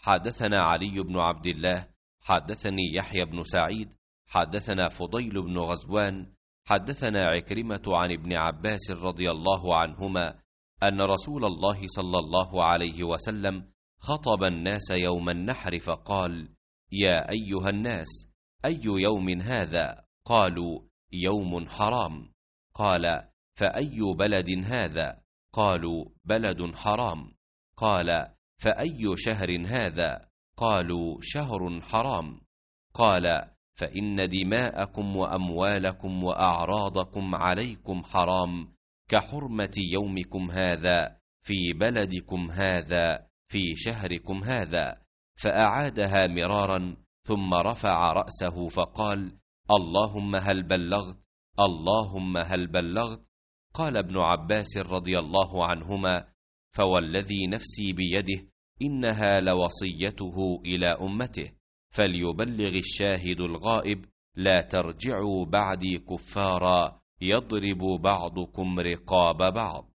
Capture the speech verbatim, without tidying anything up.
حدثنا علي بن عبد الله حدثني يحيى بن سعيد حدثنا فضيل بن غزوان حدثنا عكرمة عن ابن عباس رضي الله عنهما أن رسول الله صلى الله عليه وسلم خطب الناس يوم النحر فقال: يا أيها الناس، أي يوم هذا؟ قالوا: يوم حرام. قال: فأي بلد هذا؟ قالوا: بلد حرام. قال: فأي شهر هذا؟ قالوا: شهر حرام. قال: فإن دماءكم وأموالكم وأعراضكم عليكم حرام كحرمة يومكم هذا في بلدكم هذا في شهركم هذا. فأعادها مرارا ثم رفع رأسه فقال: اللهم هل بلغت؟ اللهم هل بلغت؟ قال ابن عباس رضي الله عنهما: فوالذي نفسي بيده إنها لوصيته إلى أمته، فليبلغ الشاهد الغائب، لا ترجعوا بعدي كفارا يضرب بعضكم رقاب بعض.